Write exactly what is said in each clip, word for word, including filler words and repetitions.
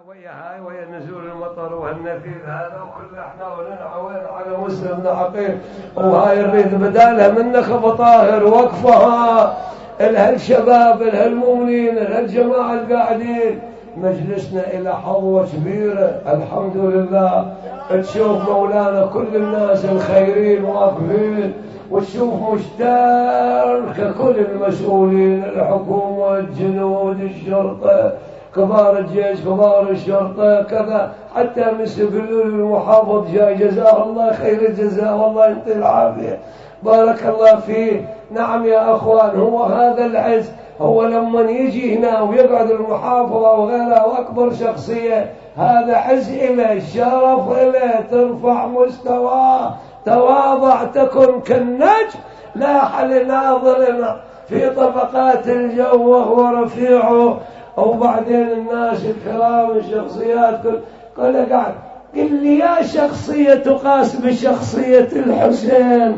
ويا هاي ويا نزول المطر وهالنفير هذا وكل احنا ولنا على مسلم عقيل، وهاي الريد بدالها منك ابو طاهر وقفها الهالشباب الهالمؤمنين الهالجماعه القاعدين. مجلسنا الى حظوه كبيره الحمد لله. تشوف مولانا كل الناس الخيرين واقفين، وتشوف مشترك كل المسؤولين الحكومه الجنود الشرطه كبار الجيش كبار الشرطة كذا، حتى من سبلول المحافظ جاي جزاه الله خير الجزاء والله يعطيه العافية بارك الله فيه. نعم يا أخوان، هو هذا العز، هو لما يجي هنا ويقعد المحافظة وغيرها وأكبر شخصية هذا عز إله شرف إله، ترفع مستواه تواضع تكن كالنجم لاح لناظرنا في طبقات الجو وهو رفيعه. وبعدين الناس الكرام الشخصيات كل قال قاعد قل لي يا شخصية تقاس بشخصية الحسين،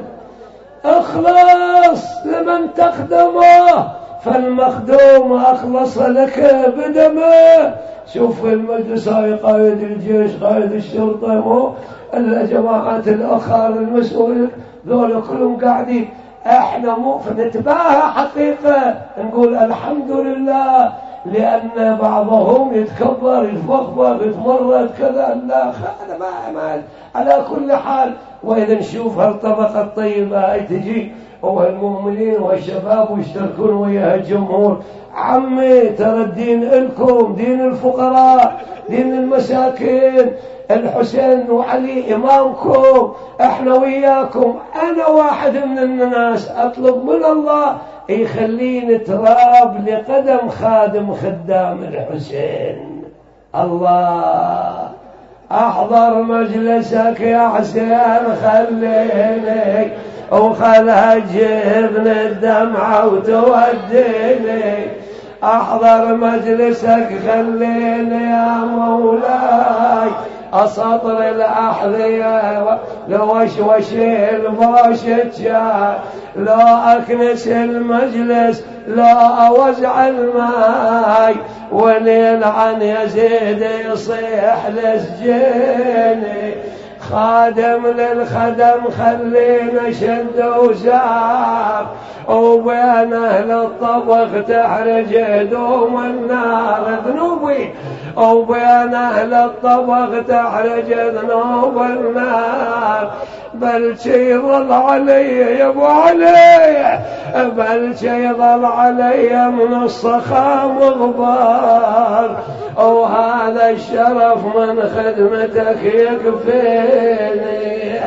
اخلص لمن تخدمه فالمخدوم أخلص لك بدمه. شوف المجلس هاي قائد الجيش قائد الشرطة مو الجماعات الأخرى المسؤولين ذولا كلهم قاعدين، احنا مو فنتباهى حقيقة نقول الحمد لله، لأن بعضهم يتكبر يتفخر يتمرد كذا. لا هذا ما ما على كل حال. وإذا نشوف هالطبقة الطيبة هاي تجي وهالمؤمنين والشباب ويشتركون ويا الجمهور، عمي ترى الدين لكم دين الفقراء دين المساكين، الحسين وعلي إمامكم احنا وياكم. أنا واحد من الناس أطلب من الله يخليني تراب لقدم خادم خدام الحسين. الله أحضر مجلسك يا حسين خليني وخلها تجيبني الدمعة وتوديني، أحضر مجلسك خليني يا مولاي أسطر الأحذية لو أشوشي الباشتشاي، لو أكنس المجلس لو أوزع الماي، ولين عن يزيد يصيح لسجيني، خادم للخدم خلينا شد وزار، وبين أهل الطبخ تحرج هدوم النار ذنوبي، وبين أهل الطبخ تحرج ذنوب النار. بل شي يظل علي يا ابو علي، بل شي يظل علي من الصخام غبار، وهذا الشرف من خدمتك يكفيني.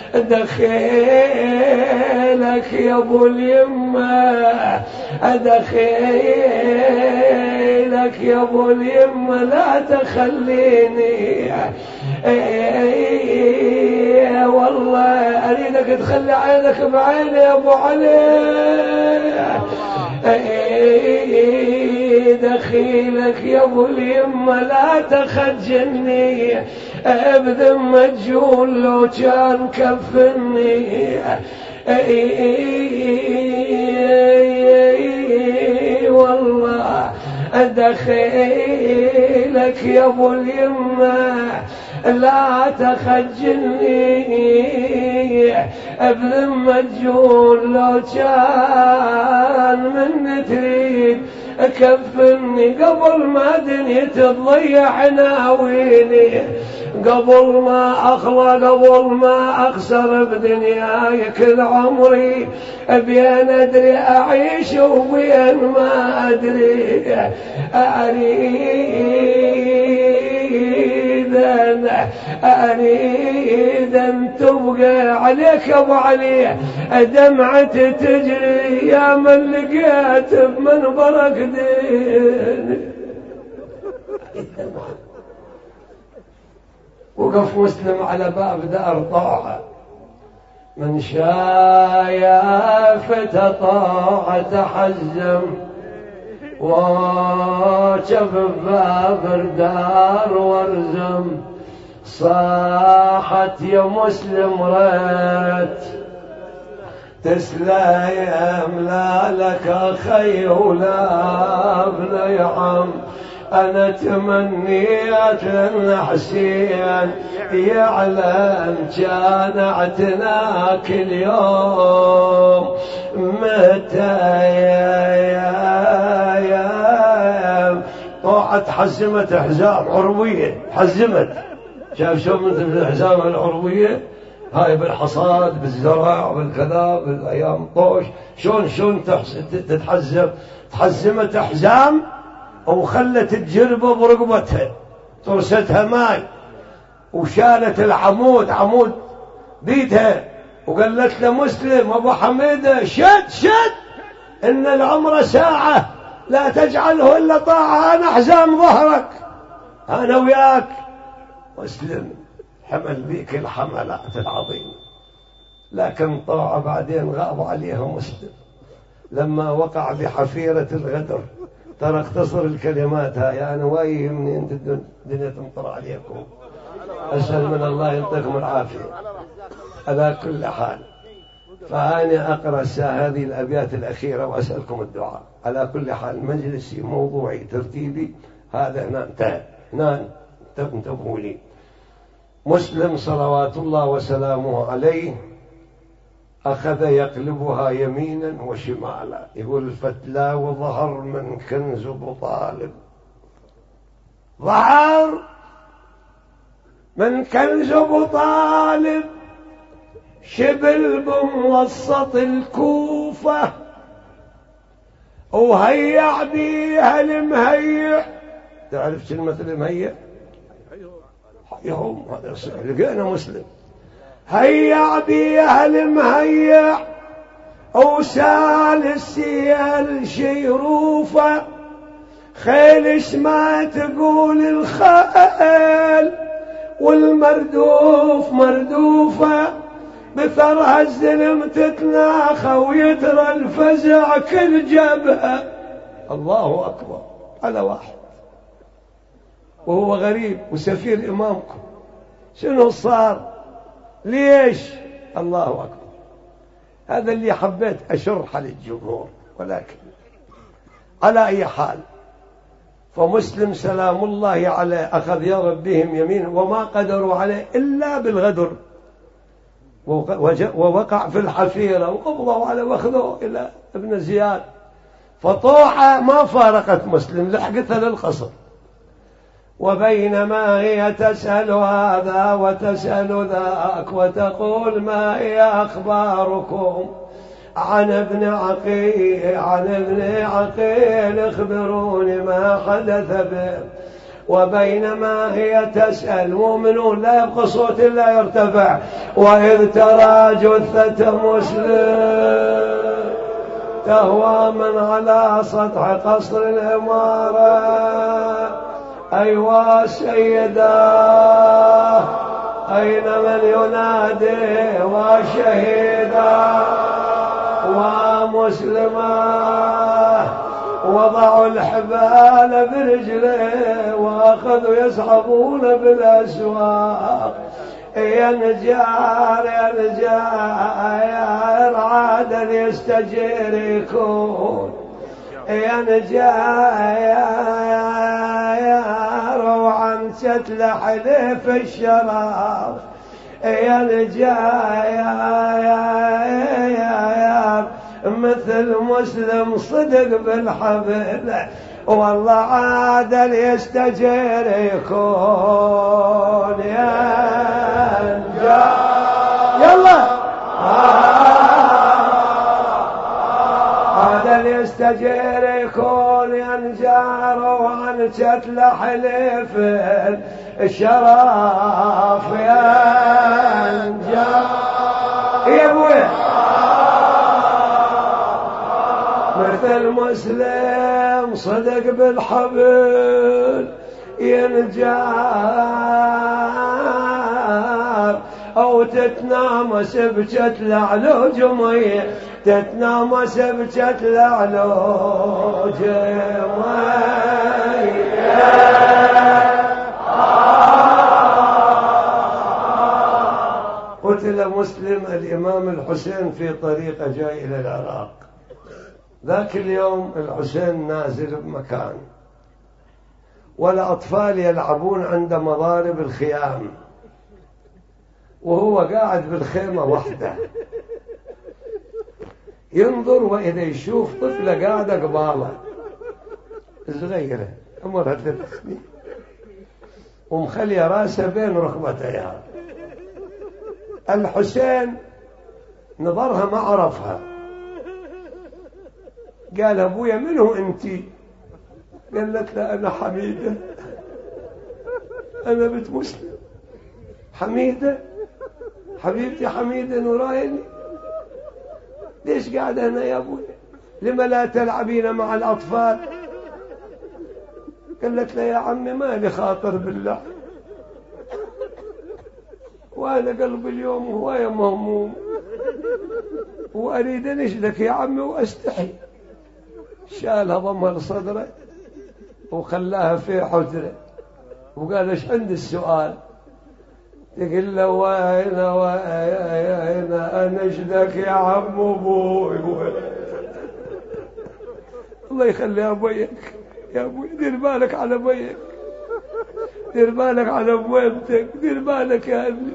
دخيلك يا ابو اليمه ادخيلك يا ابو اليمه لا تخليني، والله اريدك تخلي عينك بعيني يا ابو علي. دخيلك يا ابو اليمه لا تخجلني، بذمة جول لو كان كفني. والله دخيلك يا ابو اليمه لا تخجلني، بذمة جول لو كان من تريد كفني، قبل ما دنيا تضيع ناويني، قبل ما أخلى قبل ما أخسر بدنياي كل عمري، بين أدري أعيش وبين ما أدري أريد أن أريد أن تبقى عليك أبو علي دمعة تجري يا من لقيت بمنبرك دين. وقف مسلم على باب دار طاعة، من شايف تطاع تحزم، وشف باب دار وارزم، صاحت يا مسلم ريت تسلم لا لك أخي ولا ابن عم، أنا تمنيت أن حسين يعلم كان اعتناك اليوم متى يا يا يا طاعت حزمت حزام عروية حزمت شايف شو من الحزام العروية هاي بالحصاد بالزرع بالكذا بالأيام طوش شون شون تتحزم تحزمت أحزام وخلت الجربة برقبتها ترستها ماي وشالت العمود عمود بيدها وقالت له مسلم أبو حميدة شد شد إن العمر ساعة لا تجعله إلا طاعة أنا حزام ظهرك أنا وياك. مسلم حمل بيك الحملات العظيمة لكن طاعة بعدين غاب عليها مسلم لما وقع بحفيرة الغدر. ترى اختصر الكلمات هاي أنا يعني وايه مني أنت الدنيا تمطر عليكم أسأل من الله يعطيكم العافية. على كل حال فأنا أقرأ هذه الأبيات الأخيرة وأسألكم الدعاء. على كل حال مجلسي موضوعي ترتيبي هذا هنا انتهى هنا انتبهوا لي. مسلم صلوات الله وسلامه عليه أخذ يقلبها يمينا وشمالا يقول فتلا وظهر من كنز أبو طالب ظهر من كنز أبو طالب شبل بموسط الكوفة وهيع بيها المهيع. تعرف كلمة المهيع؟ يوم هذا صحيح لقينا مسلم هيع بيها المهيع وسال السيال شيروفة خيل ما تقول الخيل والمردوف مردوفة بثرها الزلم تتناخى ويترى الفزع كل جبهة. الله أكبر على واحد وهو غريب وسفير إمامكم شنو صار ليش؟ الله أكبر. هذا اللي حبيت أشرح للجمهور ولكن على أي حال فمسلم سلام الله عليه أخذ يضرب بهم يمين وما قدروا عليه إلا بالغدر ووقع في الحفيرة وقبضوا على واخذوه إلى ابن زياد. فطوحة ما فارقت مسلم لحقتها للقصر وبينما هي تسأل هذا وتسأل ذاك وتقول ما هي أخباركم عن ابن عقيل عن ابن عقيل اخبروني ما حدث به. وبينما هي تسأل مؤمنون لا يبقى صوت إلا يرتفع وإذ ترى جثة مسلم تهوى من على سطح قصر الإمارة أيوا سيدا أين من ينادي وشهيدا ومسلما وضعوا الحبال برجله وأخذوا يسحبون بالأسواق يا نجار يا نجار عاد يستجير يكون يا نجار وعن شتل حليف الشراب يا نجار مثل مسلم صدق بالحبل والله عادل يستجير يكون يا نجار يلا عادل يستجير يكون يا نجار وعن شتل حليف الشراف يا نجار يا ابوي مثل مسلم صدق بالحبل ينجار أو تتنامس بشتل علو جمية تتنامس بشتل علو جمية. قتل مسلم الإمام الحسين في طريقه جاي إلى العراق. ذاك اليوم الحسين نازل بمكان والأطفال يلعبون عند مضارب الخيام، وهو قاعد بالخيمة وحده ينظر، وإذا يشوف طفلة قاعدة قبالة صغيرة عمرها ثلاث سنين ومخلية راسها بين ركبتيها. الحسين نظرها ما عرفها، قال أبويا منو أنتي؟ قالت له أنا حميدة، أنا بنت مسلم. حميدة حبيبتي حميدة نوراني، ليش قاعدة هنا يا أبويا؟ لما لا تلعبين مع الأطفال؟ قالت له يا عمي ما لي خاطر بالله، وأنا قلبي اليوم هواية مهموم، وأريد أنشدك يا عمي وأستحي. شالها ضمها لصدره وخلاها في حجره وقال ايش عندي السؤال؟ تقول له وين وين أنشدك يا عم أبوي. الله يخلي أبويك يا أبوي، دير بالك على أبويك، دير بالك على أبويتك، دير بالك يا ابني.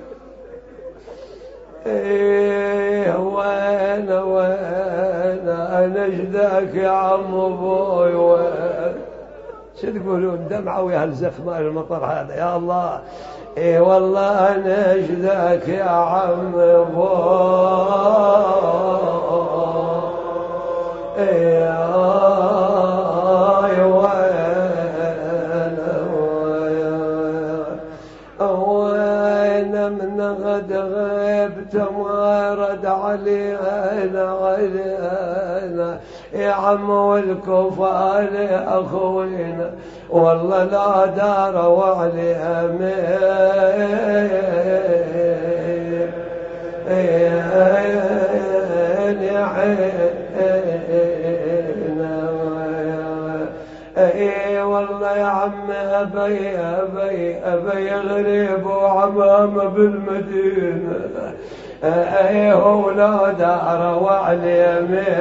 ايه وين وين أنشدك يا عم أبوي وين؟ شو تقولون؟ دمعة ويا هالزخمة المطر هذا يا الله. ايه والله أنشدك يا عم أبوي ايه غد غيبت ما رد علينا علينا يا عم والكفار أخوينا، والله لا داروا علينا يا اي والله يا عم ابي ابي ابي غريب وعمام بالمدينه، اي هو لا دار وعلي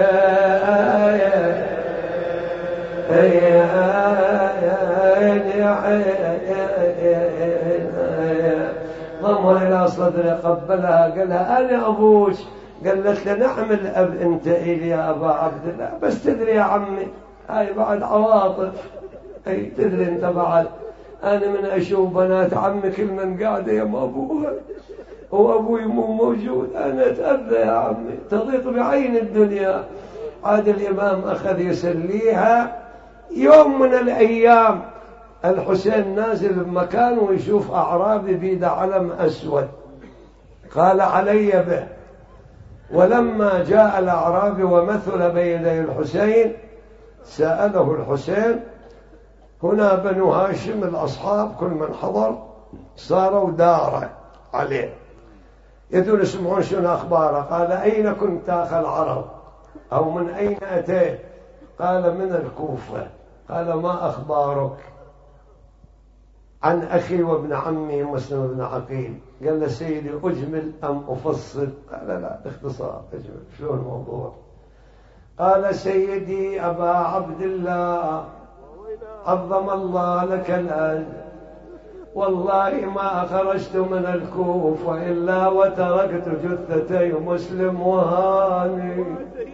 ضمها الى صدري قبلها قالها انا ابوك. قالت له نعم الاب انت الي يا ابا عبد الله، بس تدري يا عمي هاي بعد عواطف، اي تدري انت بعد انا من اشوف بنات عمي كل من قاعده يم ابوها وابوي مو موجود انا اتاذى يا عمي، تضيق بعين الدنيا. عاد الامام اخذ يسليها. يوم من الايام الحسين نازل بمكان ويشوف اعرابي بيد علم اسود، قال علي به. ولما جاء الاعرابي ومثل بين يدي الحسين سأله الحسين. هنا بنو هاشم الأصحاب كل من حضر صاروا دارة عليه يدون يسمعون شنو أخباره. قال أين كنت أخ العرب أو من أين أتيت؟ قال من الكوفة. قال ما أخبارك؟ عن أخي وابن عمي مسلم بن عقيل. قال له سيدي أجمل أم أفصل؟ قال لا باختصار أجمل. شو الموضوع؟ قال سيدي أبا عبد الله عظم الله لك الأجر، والله ما خرجت من الكوفة إلا وتركت جثتي مسلم وهاني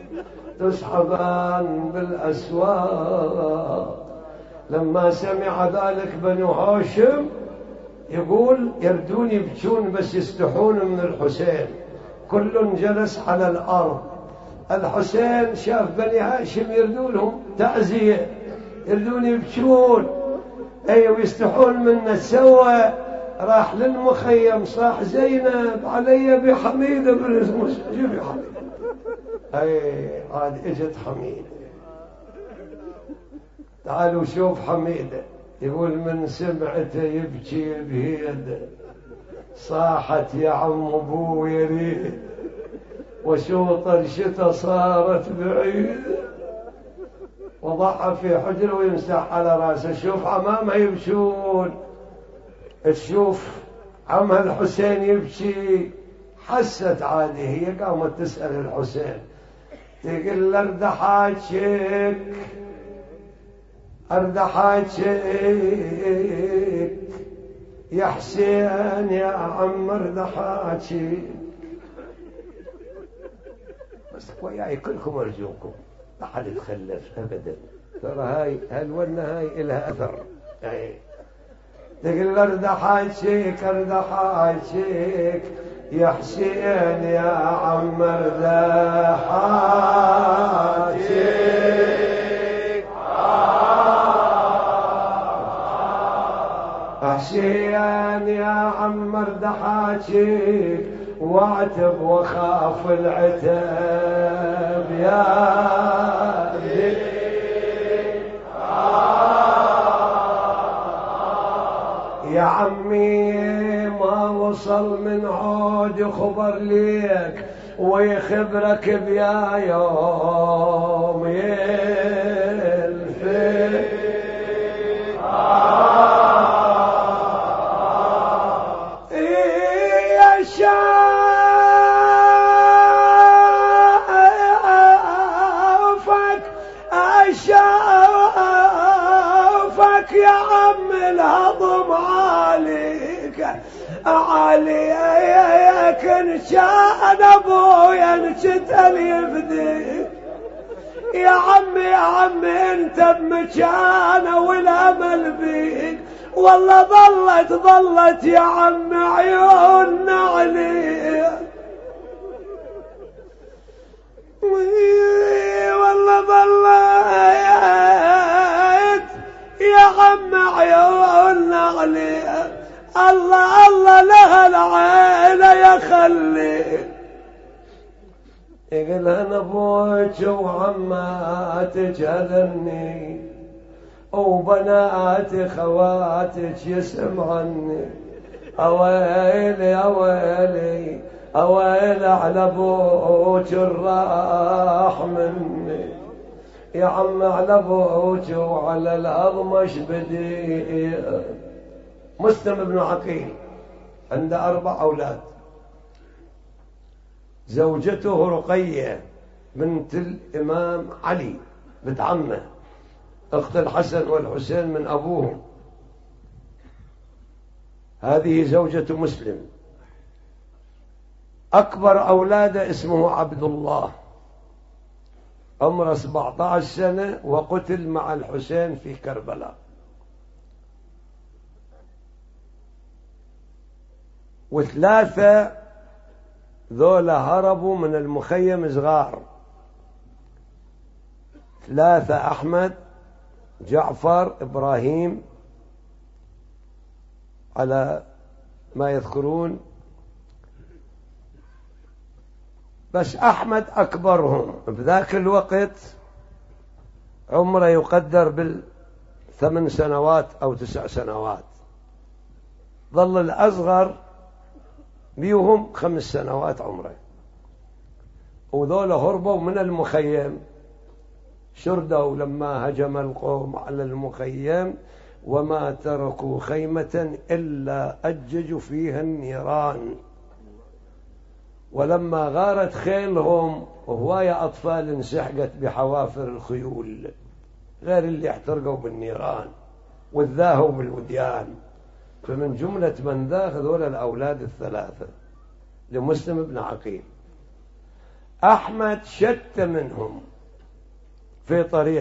تسحبان بالأسواق. لما سمع ذلك بنو هاشم يقول يردون يبكون بس يستحون من الحسين، كل جلس على الأرض. الحسين شاف بني هاشم يردونهم تعزية، يردون يبكون أي ويستحون منه، سوى راح للمخيم صاح زينب علي بحميدة بن مسلم حميدة. أي عاد اجت حميدة. تعالوا شوف حميدة. يقول من سمعته يبكي بهيد صاحت يا عم ابو يريد، وشوط الشتا صارت بعيد. وضعها في حجر ويمسح على راسه. شوف عمامها يبكون، تشوف عمها الحسين يبكي. حست عادي، هي قامت تسأل الحسين تقول له ارد حاجك أرد حاجيك يا حسين يا عم أرد حاجيك، بس وياي كلكم أرجوكم لا حد يتخلف أبدا، ترى هاي هالونة هاي إلها أثر. يعني تقول أرد حاجيك أرد حاجيك يا حسين يا عم أرد حاجيك، حسين يا عم أرد حاجيك واعتب وخاف العتاب يا ذي يا عمي ما وصل من عود خبر ليك ويخبرك بيا يوم يلفي يا شافك أشافك يا عم الهضم عليك عليك إن كان أبويا انشتل يفديك يا عمي يا عمي انت بمكانه والامل بيك، والله ظلت ظلت يا عم عيوننا عليك، والله ظلت يا عم عيوننا عليك، الله الله لها العين يا خلي. يقول انا ابوك وعماتك اذني وبنات خواتك يسمعني، اويلي اويلي اويلي على ابوك الراح مني يا عم، على ابوك وعلى الارض مش بدي. مسلم بن عقيل عنده اربع اولاد، زوجته رقية بنت الإمام علي بنت عمه أخت الحسن والحسين من أبوهم، هذه زوجة مسلم. أكبر أولاده اسمه عبد الله عمره سبعة عشر سنة وقتل مع الحسين في كربلاء. وثلاثة ذولا هربوا من المخيم صغار، ثلاثة أحمد جعفر إبراهيم على ما يذكرون، بس أحمد أكبرهم بذاك الوقت عمره يقدر بالثمان سنوات أو تسع سنوات، ظل الأصغر بيهم خمس سنوات عمره. وذولا هربوا من المخيم، شردوا لما هجم القوم على المخيم وما تركوا خيمة إلا أججوا فيها النيران، ولما غارت خيلهم وهواية أطفال انسحقت بحوافر الخيول غير اللي احترقوا بالنيران والذاهوا بالوديان. فمن جملة من ذا ذول الأولاد الثلاثة لمسلم بن عقيل. أحمد شت منهم في طريق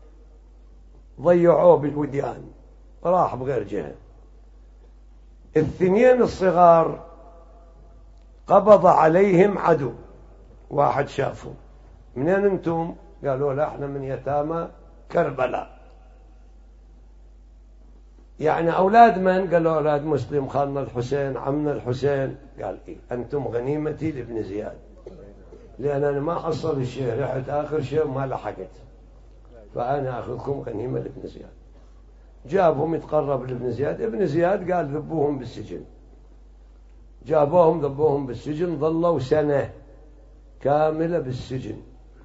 ضيعوه بالوديان راح بغير جهة. الاثنين الصغار قبض عليهم عدو، واحد شافه منين انتم؟ قالوا له احنا من يتامى كربلاء. يعني أولاد من؟ قالوا أولاد مسلم خالنا الحسين عمنا الحسين. قال إيه أنتم غنيمتي لابن زياد، لأن أنا ما حصل الشيء، رحت آخر شيء وما لحقت، فأنا أخذكم غنيمة لابن زياد. جابهم يتقرب لابن زياد، ابن زياد قال ذبوهم بالسجن، جابوهم ذبوهم بالسجن، ظلوا سنة كاملة بالسجن.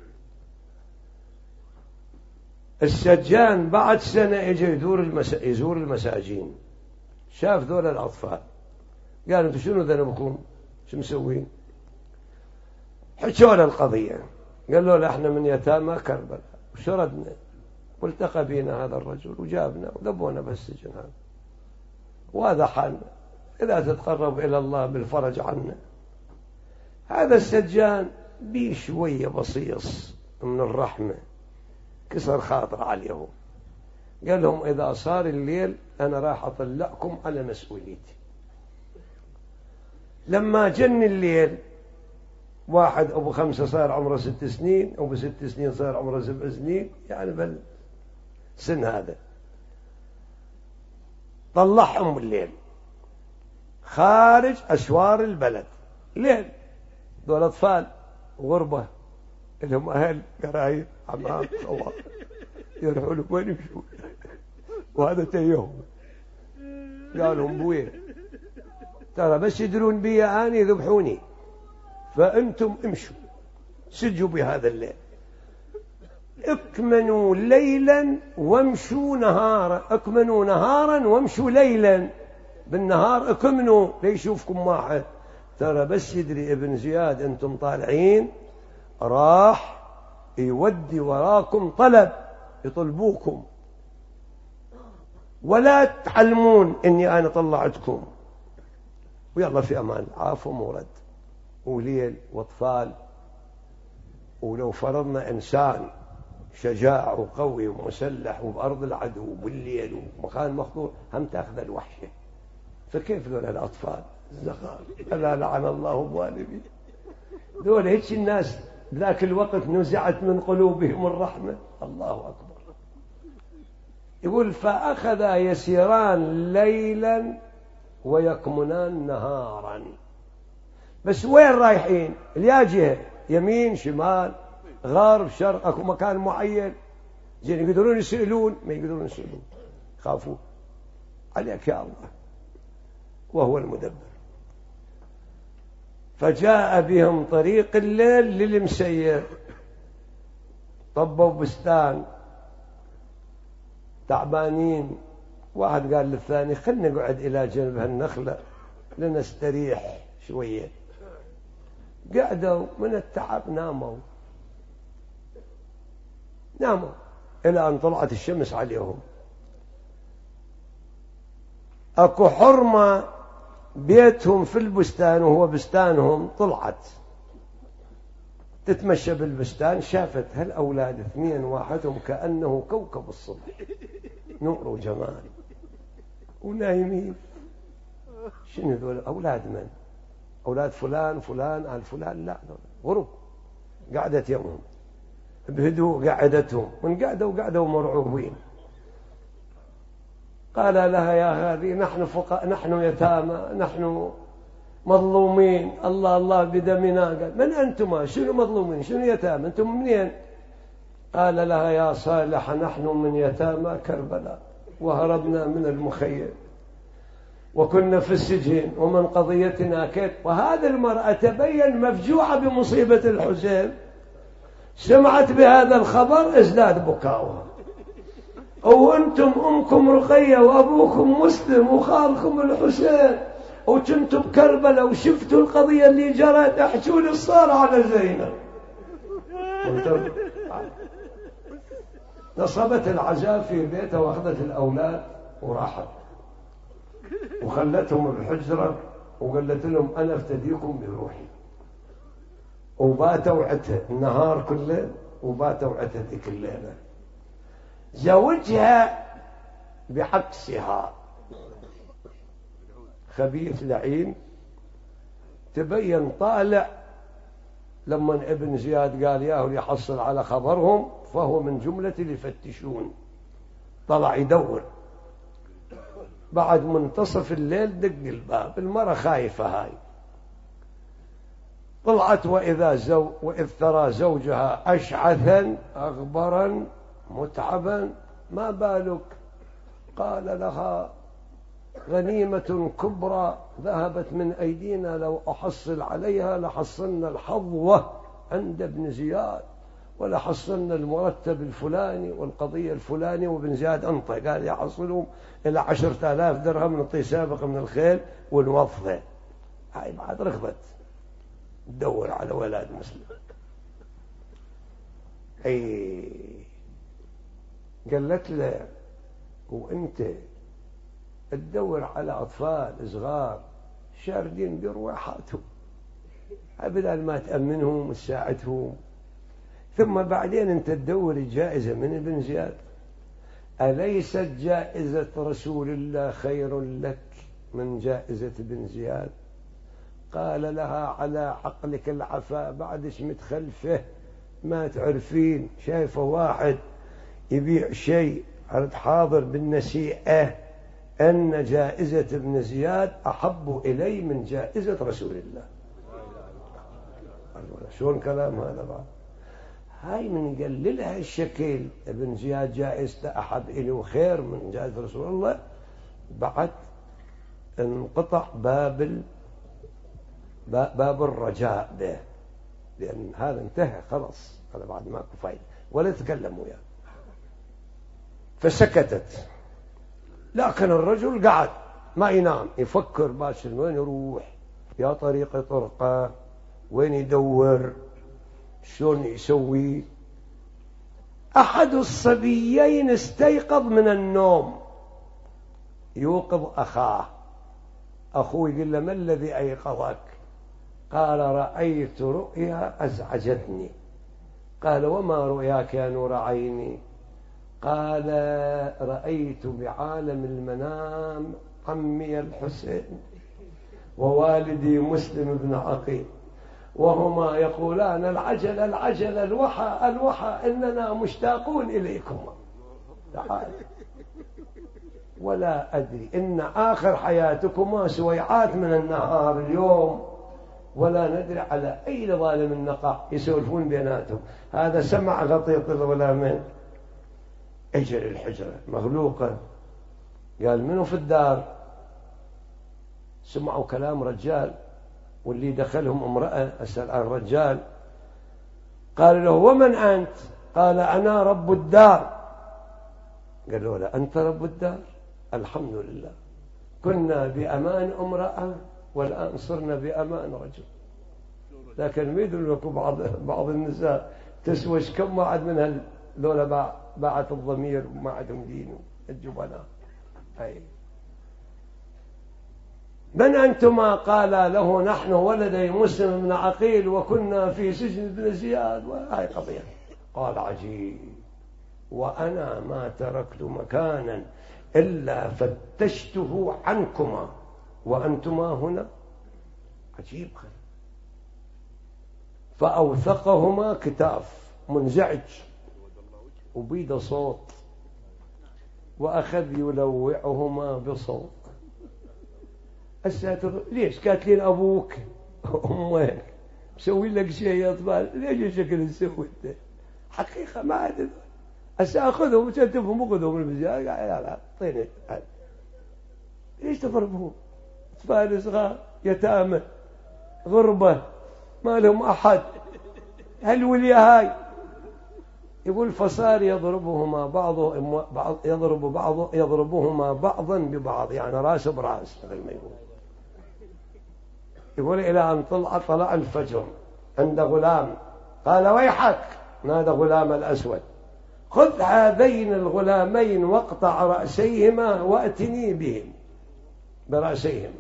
السجان بعد سنة اجى يدور المسا... يزور المساجين، شاف ذول الأطفال قال انتوا شنو ذنبكم؟ شو مسوين؟ حكوا له القضية، قال له احنا من يتامى كربلاء وشردنا والتقى بنا هذا الرجل وجابنا وذبونا بالسجن هذا، وهذا حالنا إذا تتقرب إلى الله بالفرج عنا. هذا السجان بي شوية بصيص من الرحمة، كسر خاطر عليهم، قال لهم إذا صار الليل أنا راح أطلعكم على مسؤوليتي. لما جن الليل، واحد أبو خمسة صار عمره ست سنين، أبو ست سنين صار عمره سبع سنين، يعني بالسن هذا، طلعهم الليل خارج أسوار البلد ليل. دول أطفال غربة لهم أهل قرايب عمام خوات يروحوا لهم وين يمشوا، وهذا تيهم قال لهم بوين ترى بس يدرون بي أني يذبحوني، فأنتم امشوا سجوا بهذا الليل، اكمنوا ليلا وامشوا نهارا، اكمنوا نهارا وامشوا ليلا، بالنهار اكمنوا ليشوفكم واحد، ترى بس يدري ابن زياد انتم طالعين راح يودي وراكم طلب يطلبوكم، ولا تعلمون اني انا طلعتكم، ويلا في امان. عافهم ورد، وليل واطفال. ولو فرضنا انسان شجاع وقوي ومسلح وبأرض العدو بالليل ومكان مخطور هم تأخذ الوحشة، فكيف دول الأطفال الزغار؟ ألا لعن الله الظالمين. دول هيك الناس ذاك الوقت نزعت من قلوبهم الرحمة. الله أكبر. يقول فأخذ يسيران ليلا ويكمنان نهارا. بس وين رايحين؟ اليا جهة، يمين شمال غرب شرق، اكو مكان معين زين يقدرون يسألون؟ ما يقدرون يسألون، خافوا عليك يا الله وهو المدبر. فجاء بهم طريق الليل للمسير، طبوا بستان تعبانين، واحد قال للثاني خلنا نقعد إلى جنب هالنخلة لنستريح شوية. قعدوا من التعب ناموا ناموا إلى أن طلعت الشمس عليهم. أكو حرمة بيتهم في البستان وهو بستانهم، طلعت تتمشى بالبستان، شافت هالأولاد اثنين واحدهم كأنه كوكب الصبح، نور وجمال، ونايمين. شنو ذول؟ أولاد من؟ أولاد فلان فلان آل فلان؟ لا، غرب. قعدت يومهم بهدوء، قعدتهم من قعدوا قعدوا مرعوبين. قال لها يا هذه نحن فقراء، نحن يتامى، نحن مظلومين، الله الله بدمنا. قال من أنتما؟ شنو مظلومين؟ شنو يتامى؟ أنتم منين؟ قال لها يا صالح نحن من يتامى كربلاء، وهربنا من المخيم وكنا في السجن ومن قضيتنا كيف. وهذه المرأة تبين مفجوعة بمصيبة الحسين، سمعت بهذا الخبر ازداد بكاؤها. وانتم امكم رقية وابوكم مسلم وخالكم الحسين وكنتم بكربلاء وشفتوا القضية اللي جرت، احجوا لي الصار على زينب. نصبت العزاء في بيتها واخذت الاولاد وراحت وخلتهم بحجرة وقالت لهم انا افتديكم بروحي. وباتوا عتها النهار كله وباتوا عتها ذيك الليلة. زوجها بعكسها خبيث لعين، تبين طالع لما ابن زياد قال ياهو يحصل على خبرهم، فهو من جملة اللي يفتشون. طلع يدور، بعد منتصف الليل دق الباب، المرأة خايفة هاي، طلعت وإذا, زو وإذ ترى زوجها أشعثا أغبرا متعبا. ما بالك؟ قال لها غنيمة كبرى ذهبت من أيدينا، لو أحصل عليها لحصلنا الحظوة عند ابن زياد ولحصلنا المرتب الفلاني والقضية الفلاني. وابن زياد انطى قال يحصلهم إلى عشرة آلاف درهم نعطي سابق من الخيل ونوظفه. هاي بعد رغبت تدور على ولد مسلم. أي قالت له وانت تدور على أطفال صغار شاردين برواحاتهم بدل ما تأمنهم وتساعدهم، ثم بعدين انت تدور الجائزة من ابن زياد. أليست جائزة رسول الله خير لك من جائزة ابن زياد؟ قال لها على عقلك العفا، بعدش متخلفه ما تعرفين، شايفه واحد يبيع شيء عرض حاضر بالنسيئة أن جائزة ابن زياد أحب إلي من جائزة رسول الله. شلون كلام هذا بعد؟ هاي من قللها الشكل ابن زياد جائزته أحب إلي وخير من جائزة رسول الله، بعد انقطع باب باب الرجاء به، لأن هذا انتهى خلاص، هذا بعد ماكو فايدة ولا تكلموا يعني. فسكتت، لكن الرجل قعد ما ينام يفكر باشر وين يروح، يا طريقة طرقه، وين يدور، شلون يسوي. أحد الصبيين استيقظ من النوم يوقظ أخاه، أخوه يقول له ما الذي أيقظك؟ قال رأيت رؤيا أزعجتني. قال وما رؤياك يا نور عيني؟ قال رأيت بعالم المنام عمي الحسين ووالدي مسلم بن عقيل وهما يقولان العجل العجل الوحى الوحى إننا مشتاقون إليكما. تعال ولا أدري إن آخر حياتكما سويعات من النهار اليوم، ولا ندري على أي ظالم النقع. يسولفون بيناتهم، هذا سمع غطيط الغلامين، اجل الحجرة مغلوقة، قال منو في الدار؟ سمعوا كلام رجال، واللي دخلهم امرأة. أسأل عن رجال، قال له ومن أنت؟ قال أنا رب الدار. قالوا له أنت رب الدار؟ الحمد لله، كنا بأمان امرأة والآن صرنا بأمان رجل. لكن ما يدرون لكم بعض بعض النساء تسوش كم ما عاد منها لولا باعت الضمير وما عندهم دين الجبناء. أي من أنتما؟ قال له نحن ولدي مسلم بن عقيل وكنا في سجن ابن زياد، وهي قضية. قال عجيب، وأنا ما تركت مكانا إلا فتشته عنكما وأنتما هنا. عجيب. فأوثقهما كتاف منزعج وبيد صوت، وأخذ يلوعهما بصوت. الساتر ليش كاتلين أبوك أمك مسوي لك شيء يا طفال؟ ليش شكل نسوي انت؟ حقيقة ما أدري. أسأخذهم وتفهم خذهم المزيان. لا لا طيني ليش تضربهم؟ أطفال صغار يتامى غربة ما لهم أحد، هالولية هاي. يقول فصار يضربهما بعضهم بعض يضرب بعض يضربهما بعضا ببعض، يعني راس براس مثل ما يقول. يقول إلى أن طلع طلع الفجر عند غلام، قال ويحك، نادى غلام الأسود، خذ هذين الغلامين واقطع رأسيهما وأتني بهم برأسيهما.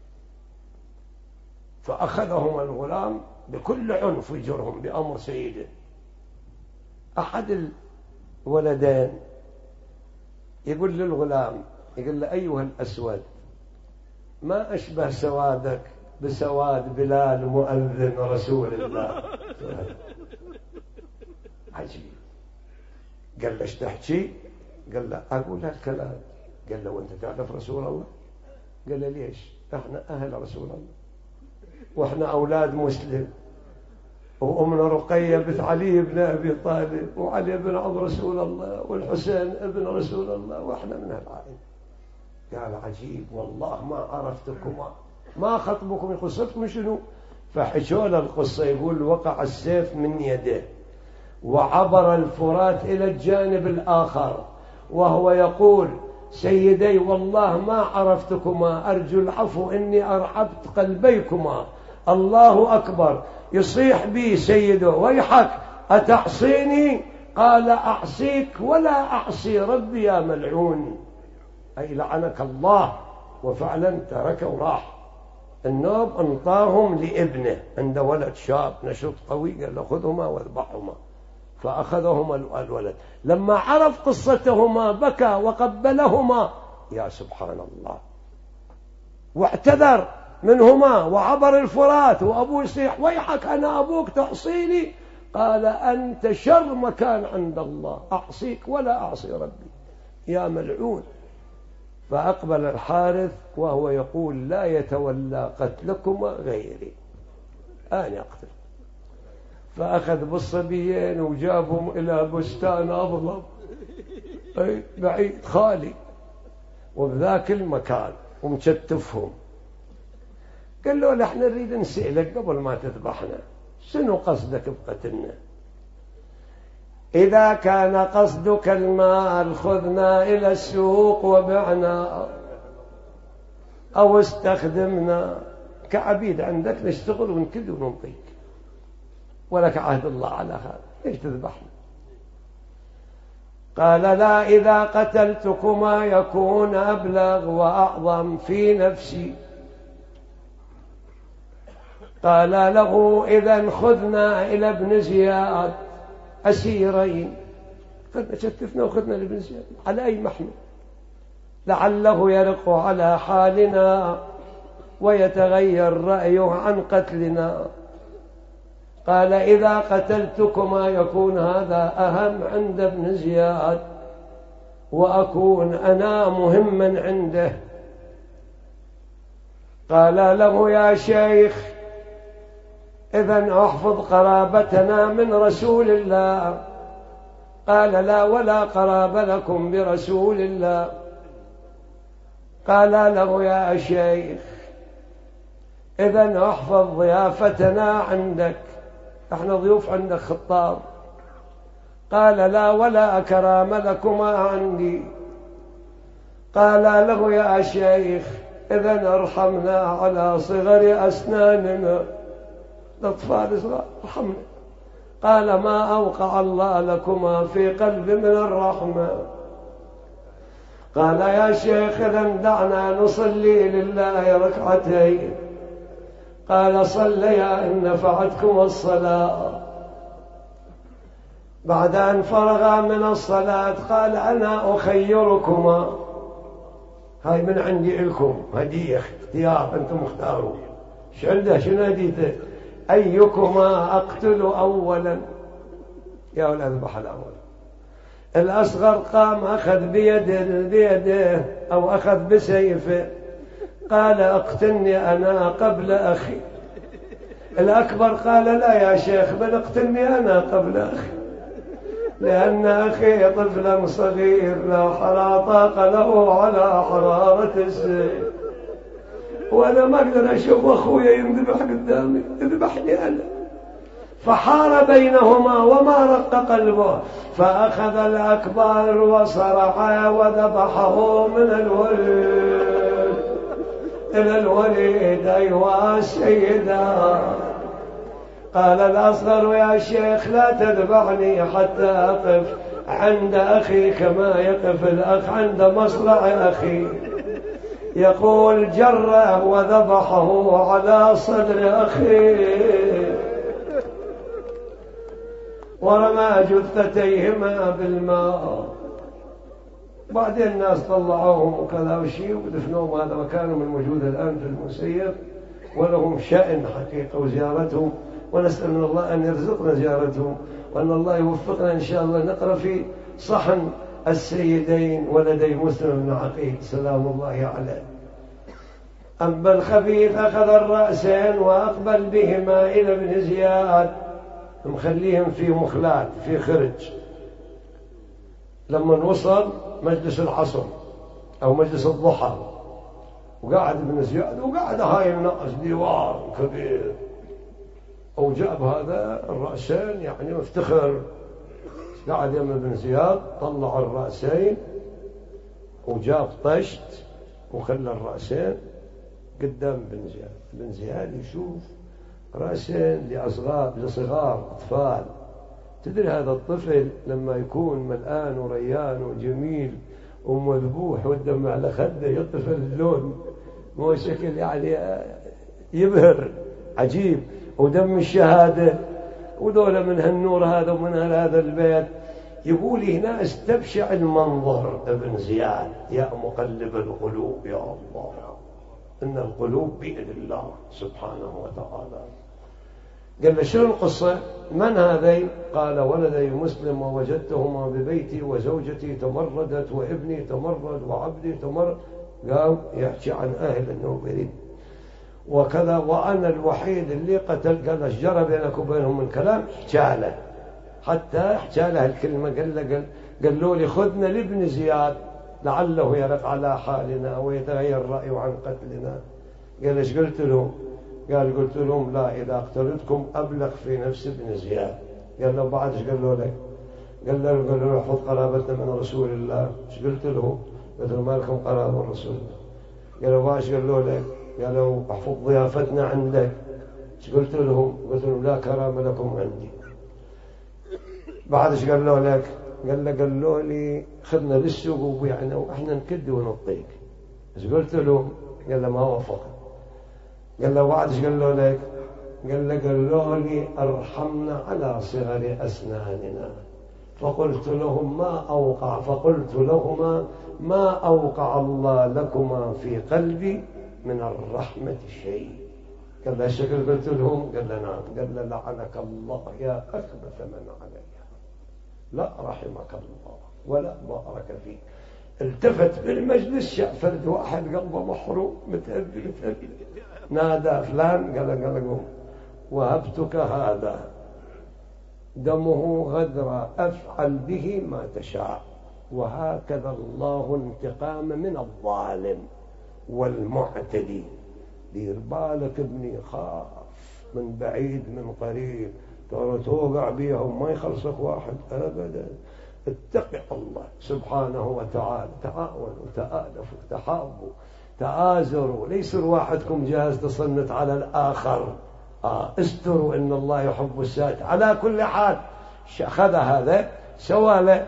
فأخذهما الغلام بكل عنف يجرهم بأمر سيده. أحد الولدين يقول للغلام، يقول له أيها الأسود، ما أشبه سوادك بسواد بلال مؤذن رسول الله. عجيب. قال له ايش تحكي؟ قال له أقول هالكلام. قال له وأنت تعرف رسول الله؟ قال له ليش؟ احنا أهل رسول الله، واحنا أولاد مسلم، وأمنا رقية بنت علي بن أبي طالب، وعلي بن عم رسول الله، والحسين ابن رسول الله، وإحنا من هالعائلة. قال عجيب والله ما عرفتكما، ما خطبكم، قصتكم شنو؟ فحكوا له القصة. يقول وقع السيف من يده وعبر الفرات إلى الجانب الآخر، وهو يقول سيدي والله ما عرفتكما، أرجو العفو إني أرحبت قلبيكما، الله أكبر. يصيح بي سيده ويحك أتعصيني؟ قال أعصيك ولا أعصي ربي يا ملعون، أي لعنك الله. وفعلا ترك وراح. النوب انطاهم لابنه، عند ولد شاب نشط قوي، قال له خذهما واذبحهما، فأخذهما الولد. لما عرف قصتهما بكى وقبلهما، يا سبحان الله، واعتذر منهما وعبر الفرات. وأبوه يصيح ويحك أنا أبوك تحصيني؟ قال أنت شر مكان عند الله، أعصيك ولا أعصي ربي يا ملعون. فأقبل الحارث وهو يقول لا يتولى قتلكما غيري، أنا أقتل. فأخذ بالصبيين وجابهم إلى بستان أظلم بعيد خالي وبذاك المكان ومشتفهم. قال له نحن نريد نسألك قبل ما تذبحنا، شنو قصدك بقتلنا؟ إذا كان قصدك المال خذنا إلى السوق وبعنا، أو استخدمنا كعبيد عندك نشتغل ونكد وننطيك، ولك عهد الله على هذا، ليش تذبحنا؟ قال لا، إذا قتلتكما يكون أبلغ وأعظم في نفسي. قال له إذن خذنا إلى ابن زياد أسيرين، خذنا شتفنا وخذنا لابن زياد على أي محمل، لعله يرق على حالنا ويتغير رأيه عن قتلنا. قال إذا قتلتكما يكون هذا أهم عند ابن زياد، وأكون أنا مهما عنده. قال له يا شيخ إذن أحفظ قرابتنا من رسول الله. قال لا، ولا قراب لكم برسول الله. قال له يا شيخ إذن أحفظ ضيافتنا عندك، احنا ضيوف عندك خطاب. قال لا، ولا كرام لكما عندي. قال له يا شيخ إذن ارحمنا على صغر أسناننا، الأطفال صغار ارحمنا. قال ما أوقع الله لكما في قلب من الرحمة. قال يا شيخ إذن دعنا نصلي لله ركعتين. قال صليا إن نفعتكم الصلاة. بعد أن فرغا من الصلاة قال أنا أخيركما، هاي من عندي لكم هدية اختيار، أنتم اختاروا شو عنده، شنو هديته؟ أيكما أقتل أولا؟ يا ولد أذبح الأول. الأصغر قام أخذ بيده بيده أو أخذ بسيفه، قال اقتلني أنا قبل أخي. الأكبر قال لا يا شيخ بل اقتلني أنا قبل أخي، لأن أخي طفلا صغير لا طاقة له على حرارة السيف، وأنا ما أقدر أشوف أخويا ينذبح قدامي، اذبحني أنا. فحار بينهما وما رق قلبه، فأخذ الأكبر وصرعه وذبحه من الولد إلى الوليد أيها السيدة. قال الأصغر يا شيخ لا تذبحني حتى أقف عند أخي كما يقف الأخ عند مصرع أخي. يقول جره وذبحه على صدر أخي ورمى جثتيهما بالماء. بعدين الناس طلعوهم وكذا وشيء ودفنوهم، هذا مكانهم الموجود الآن في المسير، ولهم شأن حقيقة وزيارتهم، ونسأل من الله أن يرزقنا زيارتهم، وأن الله يوفقنا إن شاء الله نقرأ في صحن السيدين ولدي مسلم بن عقيل سلام الله عليه. أما الخبيث أخذ الرأسين وأقبل بهما إلى ابن زياد، مخليهم في مخلات في خرج. لما وصل مجلس العصر أو مجلس الضحى وقعد ابن زياد، وقعد هاي الناس ديوار كبير، وجاب هذا الرأسين يعني مفتخر. قعد يم ابن زياد طلع الرأسين وجاب طشت وخلى الرأسين قدام ابن زياد. ابن زياد يشوف رأسين لأصغار لصغار أطفال تدري هذا الطفل لما يكون ملآن وريان وجميل ومذبوح والدم على خده يطفل اللون، مو شكل يعني يبهر عجيب، ودم الشهادة ودولة من هالنور هذا ومن هذا البيت. يقول هنا استبشع المنظر ابن زياد: يا مقلب القلوب يا الله، إن القلوب بيد الله سبحانه وتعالى. قال له: شنو القصة؟ من هذين؟ قال: ولدي مسلم ووجدتهما ببيتي وزوجتي تمردت وابني تمرد وعبدي تمرد. قام يحكي عن أهل النوبرين وكذا، وأنا الوحيد اللي قتل. قال: ايش جرى بينك وبينهم الكلام؟ حكاله حتى حكاله الكلمة. قال له قال قالوا لي: خذنا لابن زياد لعله يرق على حالنا ويتغير رأيه عن قتلنا. قال: ايش قلت له؟ قال: قلت لهم: لا، إذا قتلتكم أبلغ في نفس ابن زياد. قال له: بعد ايش قال له لك؟ قال له قال له احفظ قرابتنا من رسول الله. ايش قلت له؟ قلت له: ما لكم قرابة من رسول الله. قال له: بعد ايش قال له لك؟ قال له: احفظ ضيافتنا عندك. ايش قلت لهم؟ قلت لهم: لا كرامة لكم عندي. بعد ايش قال له لك؟ قال له قال له لي: خذنا للسوق وبيعنا واحنا نكد ونطيق. ايش قلت له؟ قال له: ما وافق. قال له: بعد ايش قال له لك؟ قال له قال له لي: ارحمنا على صغر اسناننا. فقلت لهم: ما اوقع فقلت لهما: ما اوقع الله لكما في قلبي من الرحمة شيء. قال له: الشكل قلت لهم؟ قال له: نعم. قال له: لعنك الله يا أخبث من عليها، لا رحمك الله ولا بارك فيك. التفت بالمجلس شاف فرد واحد قلبه محروق متأذي متأذي، نادى: فلان. قال له قال له: وهبتك هذا دمه غدرا افعل به ما تشاء، وهكذا الله انتقام من الظالم والمعتدي. دير بالك ابني، خاف من بعيد من قريب، ترى توقع بيهم ما يخلصك واحد ابدا. اتق الله سبحانه وتعالى، تعاونوا تآلفوا تحابوا تآزروا، ليس واحدكم جاهز تصنت على الآخر. آه استروا إن الله يحب السات. على كل حال أخذ هذا سوى له،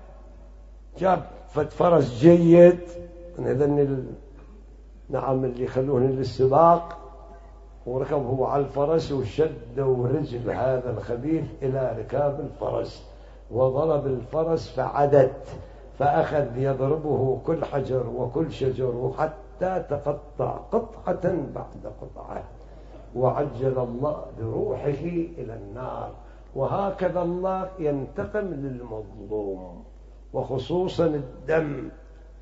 جاب فرس جيد من هذن نعم اللي يخلون للسباق، وركب هو على الفرس وشدوا رجل هذا الخبيث إلى ركاب الفرس وضرب الفرس فعدت، فأخذ يضربه كل حجر وكل شجر وحتى تقطع قطعة بعد قطعة، وعجل الله بروحه إلى النار. وهكذا الله ينتقم للمظلوم، وخصوصا الدم.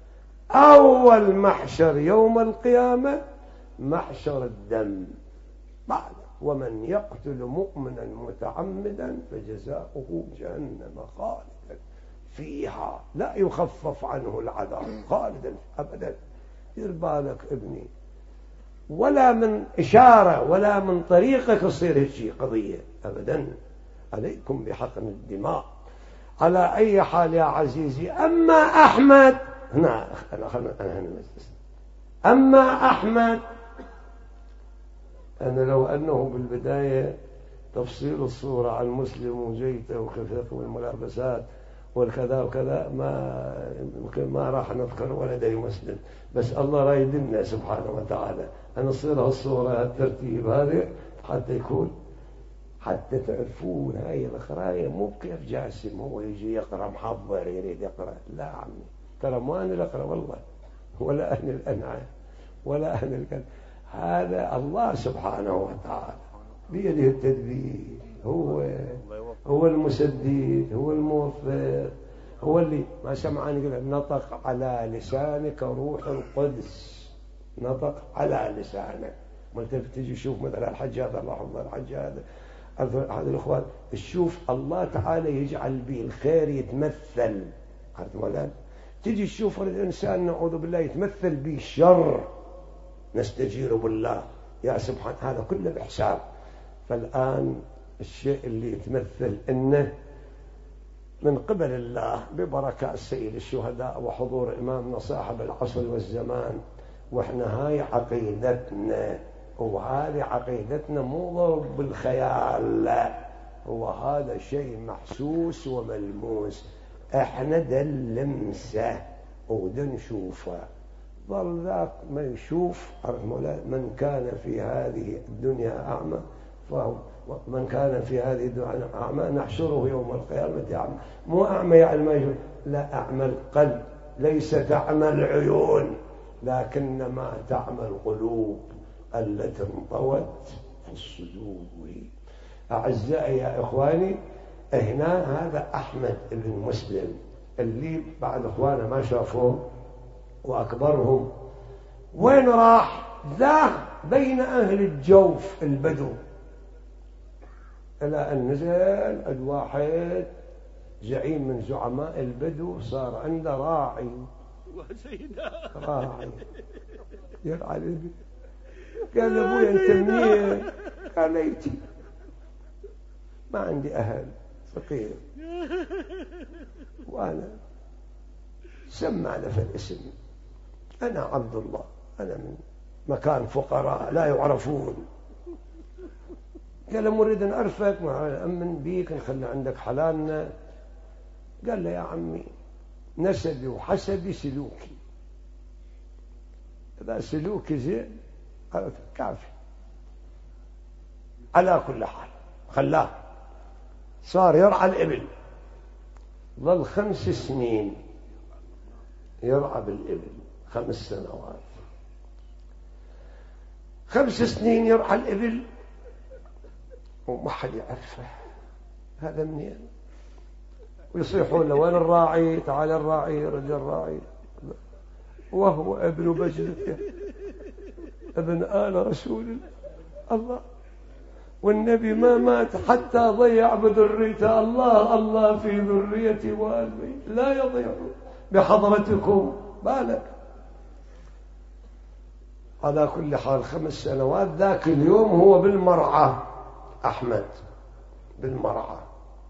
أول محشر يوم القيامة محشر الدم بعد: ومن يقتل مؤمنا متعمدا فجزاؤه جهنم خالدا فيها لا يخفف عنه العذاب خالدا أبدا. دير بالك ابني، ولا من إشارة ولا من طريقك تصير هيك قضية أبدا. عليكم بحقن الدماء. على أي حال يا عزيزي، أما أحمد هنا أنا خلنا أنا هنا أما أحمد، أنا لو أنه بالبداية تفصيل الصورة عن مسلم وجيته وخفاق والملابسات والكذا وكذا ما ما راح نذكر ولدي مسلم، بس الله رايدنا سبحانه وتعالى أن نصير الصورة الترتيب هذا حتى يكون، حتى تعرفون هاي القراية مو كيف جاسم هو يجي يقرأ محضر يريد يقرأ. لا عمي، ترى ما أنا الأقرأ والله، ولا أهل الأنعام ولا أهل الكلام. هذا الله سبحانه وتعالى بيده التدبير، هو هو المسدد، هو الموفق، هو اللي ما سمعني يقول نطق على لسانك روح القدس، نطق على لسانك. ما تجي تشوف مثلا الحج هذا، الله الله الحج هذا هذا الأخوان، تشوف الله تعالى يجعل به الخير يتمثل، عرفت ولا؟ تجي تشوف الإنسان نعوذ بالله يتمثل به الشر، نستجير بالله يا سبحان، هذا كله بحساب. فالآن الشيء اللي يتمثل إنه من قبل الله ببركات سيد الشهداء وحضور إمامنا صاحب العصر والزمان، وإحنا هاي عقيدتنا، وهذه عقيدتنا مو ضرب بالخيال، لا هو هذا شيء محسوس وملموس، احنا دلمسه ودنشوفه. ظل ذاك ما يشوف من كان في هذه الدنيا أعمى فهو من كان في هذه الدنيا أعمى نحشره يوم القيامة أعمى. مو أعمى يعني ما يشوف، لا، أعمى القلب، ليس تعمى العيون لكنما تعمى القلوب التي انطوت في الصدور. أعزائي يا إخواني، هنا هذا أحمد بن مسلم اللي بعد إخوانه ما شافوه وأكبرهم. وين راح؟ ذا بين أهل الجوف البدو، إلى أن نزل الواحد زعيم من زعماء البدو صار عنده راعي راعي يرعى الإبل. قال أبوي أنت منين؟ قال ليتي ما عندي أهل، فقير، وأنا سمع له في الاسم، أنا عبد الله، أنا من مكان فقراء لا يعرفون. قال مريد أن أعرفك، أمن بيك، نخلي عندك حلالنا. قال له يا عمي نسبي وحسبي سلوكي، إذا سلوكي زين كافي. على كل حال خلاه، صار يرعى الإبل، ظل خمس سنين يرعى بالإبل، خمس سنوات، خمس سنين يرعى الإبل وما حد يعرفه هذا منين. ويصيحون له وين الراعي؟ تعال الراعي، رجل الراعي، وهو ابن بجلته ابن آل رسول الله، والنبي ما مات حتى ضيع بذريته. الله الله في ذريتي وآل بيت لا يضيع بحضرتكم بالك. على كل حال خمس سنوات. ذاك اليوم هو بالمرعى، أحمد بالمرعى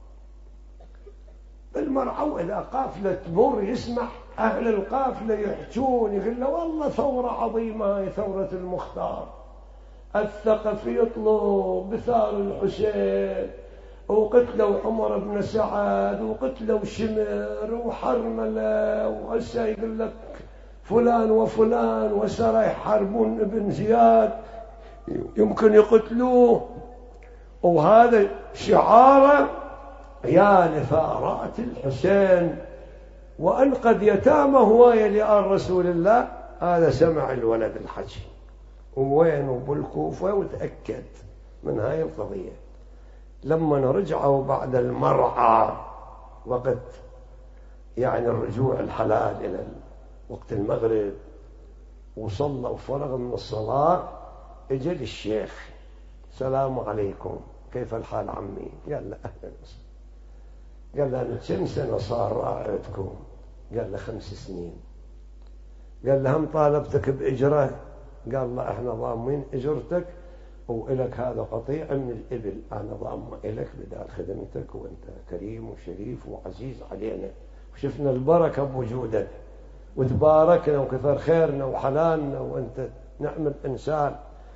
بالمرعى وإذا قافلة تمر يسمع أهل القافلة يحجون، يقول له والله ثورة عظيمة هي ثورة المختار، الثقفي يطلب بثار الحسين، وقتلوا عمر بن سعد، وقتلوا شمر وحرملة، وهسه يقول لك فلان وفلان وسرى يحاربون ابن زياد يمكن يقتلوه. وهذا شعاره يا لثارات الحسين وأنقذ يتامى هواية لآل رسول الله. هذا سمع الولد الحكي ووينه بالكوفة وتأكد من هاي القضية. لما رجعوا بعد المرعى وقت يعني الرجوع الحلال إلى وقت المغرب وصلى وفرغ من الصلاة، اجل الشيخ السلام عليكم كيف الحال عمي؟ قال له أهلا وسهلا. قال له أنا كم سنة صار راعيتكم؟ قال له خمس سنين. قال له هم طالبتك بإجرة؟ قال له احنا ضامين اجرتك وإلك هذا قطيع من الإبل، أنا ضامن إلك بدال خدمتك، وأنت كريم وشريف وعزيز علينا، وشفنا البركة بوجودك وتباركنا وكثر خيرنا وحلالنا وأنت نعم الإنسان.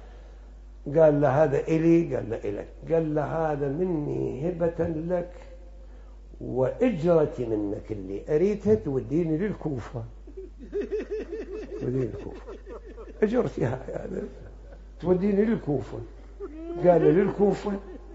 قال له هذا إلي؟ قال له إلك. قال له هذا مني هبة لك وإجرتي منك اللي أريتها توديني للكوفة، توديني للكوفة، أجرتي هذا توديني للكوفة. قال للكوفة؟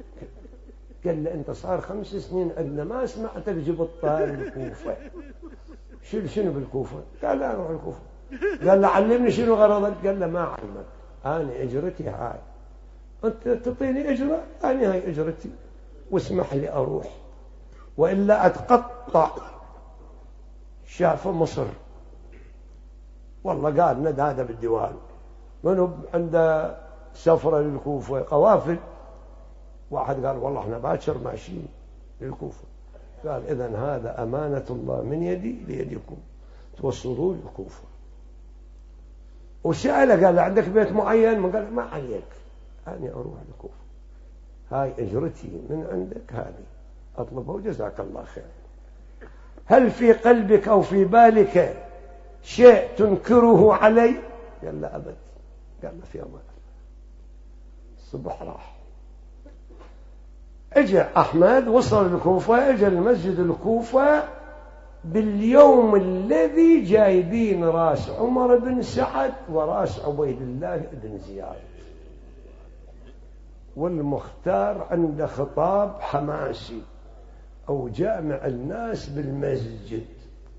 قال له أنت صار خمس سنين عندنا ما سمعتك جبت طار الكوفة، شنو شنو بالكوفة؟ قال لا أروح الكوفة. قال له علمني شنو غرضك؟ قال له ما علمك، أنا أجرتي هاي، أنت تعطيني أجرة، أنا هاي أجرتي واسمح لي أروح وإلا أتقطع شاف مصر. والله قال ند هذا بالديوان منو عنده سفرة للكوفة قوافل. واحد قال والله احنا باكر ماشيين للكوفة. قال إذن هذا أمانة الله من يدي ليدكم توصلوا للكوفة. وسأله قال عندك بيت معين؟ ما قال ما عليك، أنا أروح للكوفة، هاي أجرتي من عندك، هذه أطلبها وجزاك الله خير. هل في قلبك أو في بالك شيء تنكره علي؟ قال لا أبد. قال لا في أمان. الصبح راح اجى أحمد وصل الكوفة، اجى المسجد الكوفة باليوم الذي جايبين راس عمر بن سعد وراس عبيد الله بن زياد، والمختار عنده خطاب حماسي أو جامع الناس بالمسجد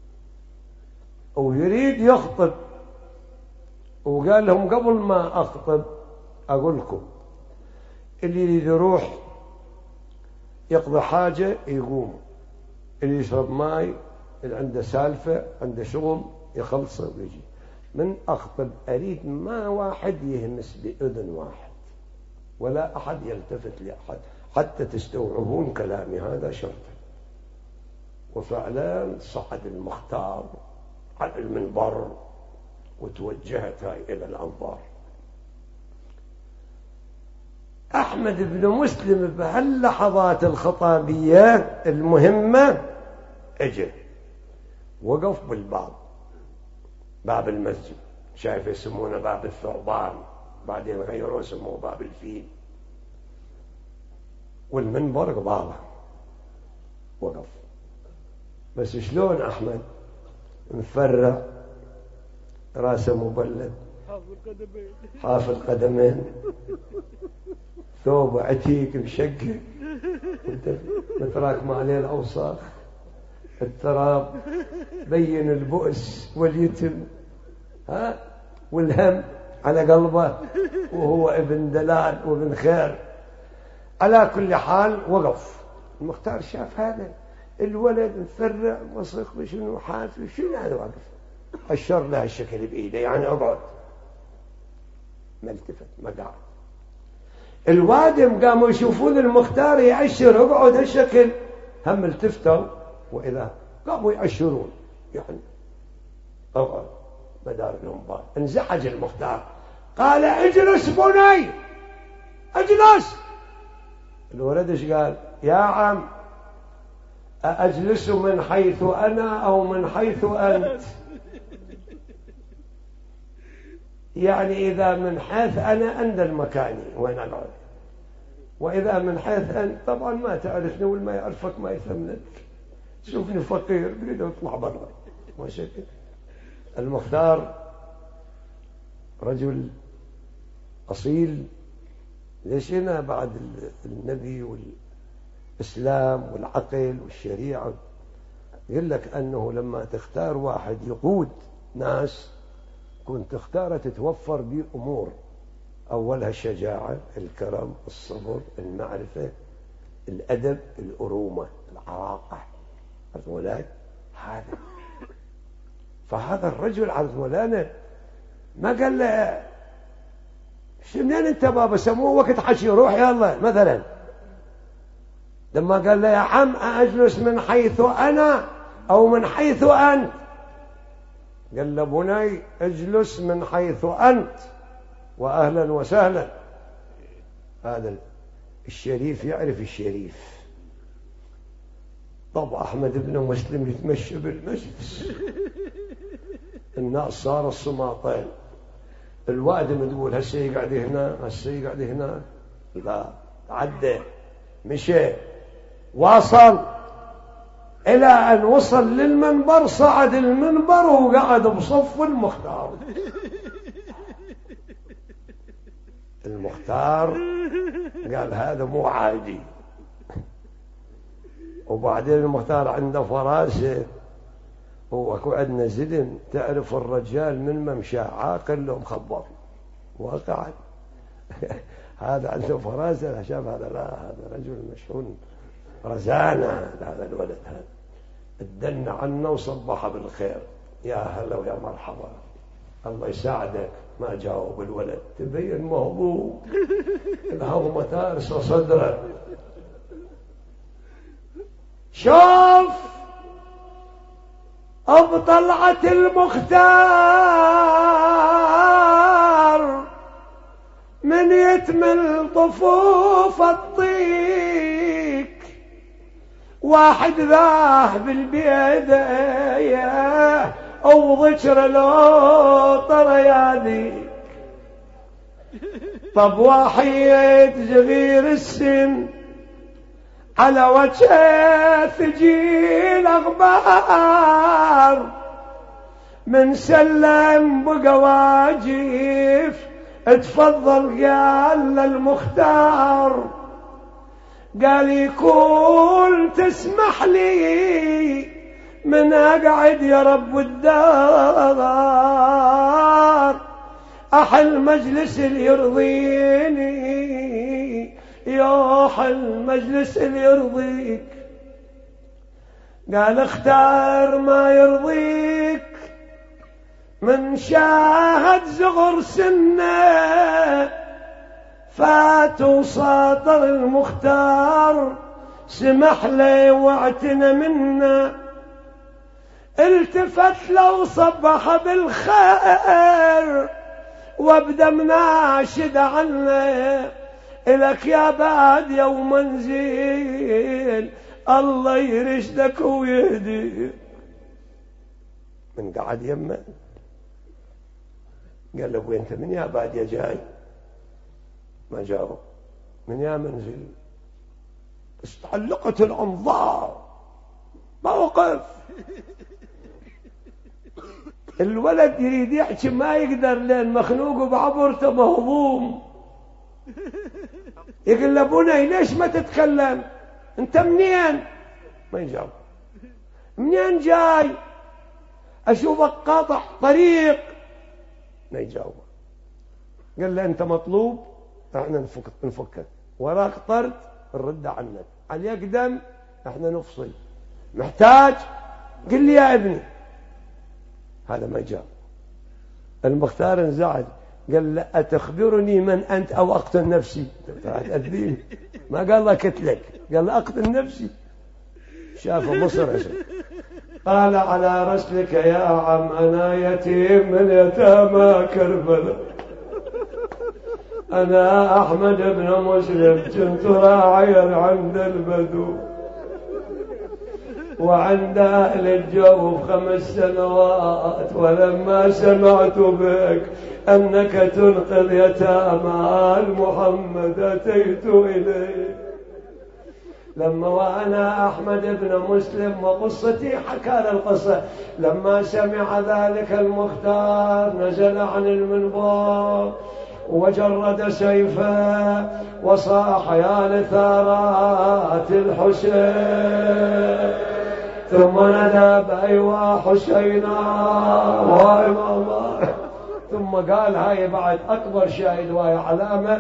أو يريد يخطب، وقال لهم قبل ما أخطب أقول لكم اللي يريد يروح يقضي حاجة يقوم، اللي يشرب ماي، اللي عنده سالفة عنده شغل يخلصه ويجي. من أخطب أريد ما واحد يهمس بأذن واحد ولا أحد يلتفت لأحد حتى تستوعبون كلامي، هذا شرط. وفعلا صعد المختار على المنبر وتوجهت هاي إلى الأنظار. أحمد بن مسلم بهاللحظات الخطابية المهمة اجى وقف بالباب، باب المسجد، شايف يسمونه باب الثعبان، بعدين غيروا سموه باب الفيل، والمنبر قباله وقف. بس شلون أحمد مفرع، راسه مبلد، حافظ قدمين، ثوب عتيق مشقق متراكم عليه الأوساخ، التراب بين البؤس واليتم ها والهم على قلبه، وهو ابن دلال وابن خير. على كل حال وقف. المختار شاف هذا الولد مفرع وصخ بشنو حافي، شنو هذا واقف، أشر له الشكل بإيده يعني اقعد، ما التفت ما قعد. الوادم قاموا يشوفون المختار يأشر اقعد هالشكل، هم التفتوا وإذا قاموا يأشرون يعني اقعد، بدار لهم بال. انزعج المختار قال اجلس بني اجلس. الولد ايش قال؟ يا عم أأجلس من حيث أنا أو من حيث أنت؟ يعني إذا من حيث أنا أنت المكاني وين أقعد، وإذا من حيث أنت طبعا ما تعرفني والما يعرفك ما يثمنك، شوفني فقير بريد أطلع برا ما شكل. المختار رجل أصيل، ليش هنا بعد النبي والإسلام والعقل والشريعة يقول لك أنه لما تختار واحد يقود ناس كنت تختاره تتوفر به أمور، أولها الشجاعة، الكرم، الصبر، المعرفة، الأدب، الأرومة، العراقة. عرفت مولاي هذا؟ فهذا الرجل عرفت مولانا ما قال له شو منين انت بابا، سموه وقت حكي روح يلا مثلا. لما قال له يا عم أجلس من حيث أنا أو من حيث أنت، قال له بني اجلس من حيث أنت وأهلا وسهلا. هذا الشريف يعرف الشريف. طب أحمد بن مسلم يتمشى بالمجلس، الناس صار الصماطين، الوادم تقول هسه يقعد هنا هسه يقعد هنا، لا عدى مشى واصل إلى أن وصل للمنبر، صعد المنبر وقعد بصف المختار. المختار قال هذا مو عادي. وبعدين المختار عنده فراسة، هو عندنا زلم، تعرف الرجال من ممشى عاقل له مخبر وقعد. هذا عنده فراسة، شاف هذا لا هذا رجل مشحون رزانة، هذا الولد هذا ادلنا عنه وصبح بالخير، يا هلا ويا مرحبا الله يساعدك. ما جاوب الولد، تبين مهضوم، الهضمة تارسة صدره. شوف أبطلعت المختار من يتمل طفوف الطيك، واحد ذاه بالبيدية أو ذكر له طرياديك. طب واحد صغير السن على وجه تجي الأخبار من سلم بقى واجف اتفضل قال للمختار قال يكون تسمح لي من أقعد يا رب الدار أحل مجلس اللي يرضيني يا حل مجلس اللي يرضيك. قال اختار ما يرضيك من شاهد زغر سنه فات وساطر المختار سمح لي واعتنى منه التفت لو صبح بالخير وابدا مناشد عنه إلك يا بعد يوم منزل الله يرشدك ويهديك. من قعد يمه قال له وين انت من يا بعد يا جاي؟ ما جاوب. من يا منزل؟ بس تعلقت الانظار ما وقف. الولد يريد يحكي ما يقدر لان مخنوق وبعبرته مهضوم. يقول له بني ليش ما تتكلم؟ انت منين؟ ما يجاوب. منين جاي؟ اشوفك قاطع طريق. ما يجاوب. قال له انت مطلوب احنا نفك نفكك، وراك طرد نرد عنك، عليك دم احنا نفصل، محتاج قل لي يا ابني. هذا ما جاء. المختار انزعج قال له أتخبرني من أنت أو أقتل نفسي؟ ما قال لك قتلك، قال له أقتل نفسي. شافه مصر عشان. قال على رسلك يا عم أنا يتيم من يتامى كربلاء، أنا أحمد بن مسلم كنت راعيا عند البدو وعند أهل الجوف خمس سنوات، ولما سمعت بك أنك تنقذ يتامى محمد أتيت إليك. لما وأنا أحمد بن مسلم وقصتي حكى القصة، لما سمع ذلك المختار نزل عن المنبر وجرد سيفه وصاح يا لثارات الحسين، ثم نادى بأيوا حسينا وإماما، ثم قال هاي بعد أكبر شاهد وهي علامة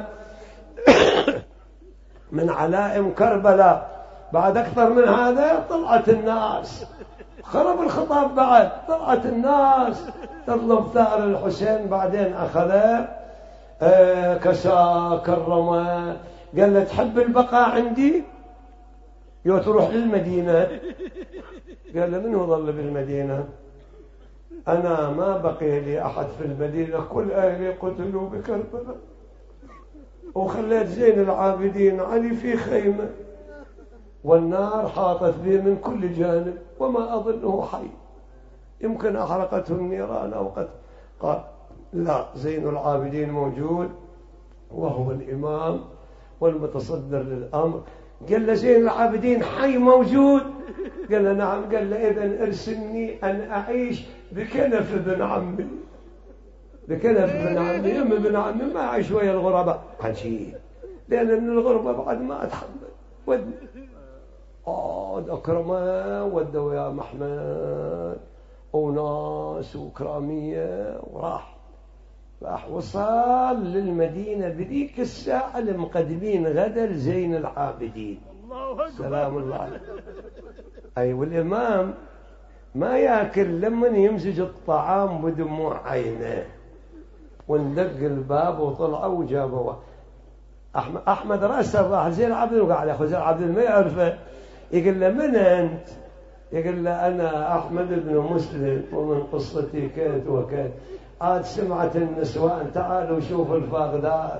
من علائم كربلاء. بعد أكثر من هذا طلعت الناس، خرب الخطاب بعد، طلعت الناس تطلب ثار الحسين. بعدين أخذه آه كسا كرمه، قال له تحب البقاء عندي يو تروح للمدينة؟ قال له من هو ظل بالمدينة؟ أنا ما بقي لي أحد في المدينة، كل أهلي قتلوا بكربلاء، وخليت زين العابدين علي في خيمة والنار حاطت به من كل جانب وما أظنه حي، يمكن أحرقته النيران أو قتل. قال لا، زين العابدين موجود وهو الإمام والمتصدر للأمر. قال له زين العابدين حي موجود؟ قال له نعم. قال له إذن ارسلني أن أعيش بكنف ابن عمي، بكنف ابن عمي. يم ابن عمي ما أعيش ويا الغرباء حجي، لأن من الغربة بعد ما أتحمل. ود آه أكرمه ودوا يا محمد وناس وكرامية، وراح راح وصل للمدينة بذيك الساعة المقدمين غدا لزين العابدين سلام الله عليه. أي والإمام ما يأكل لمن يمزج الطعام بدموع عينه، وندق الباب وطلعوا وجابوا أحمد, أحمد رأسه راح زين العابدين وقال يا زين العابدين ما يعرفه. يقول له من أنت؟ يقول له أنا أحمد بن مسلم ومن قصتي كيت وكيت، عاد سمعت النسوان تعالوا شوفوا الفاقدات،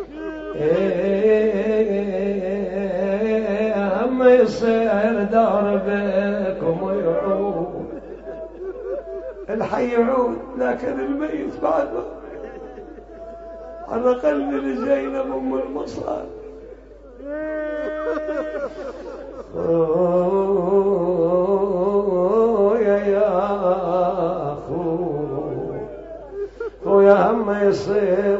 أهم يصير دار بكم ويعود، الحي يعود لكن الميت بعد على الأقل لزينب أم المصاب خويا يا خويا هم يصير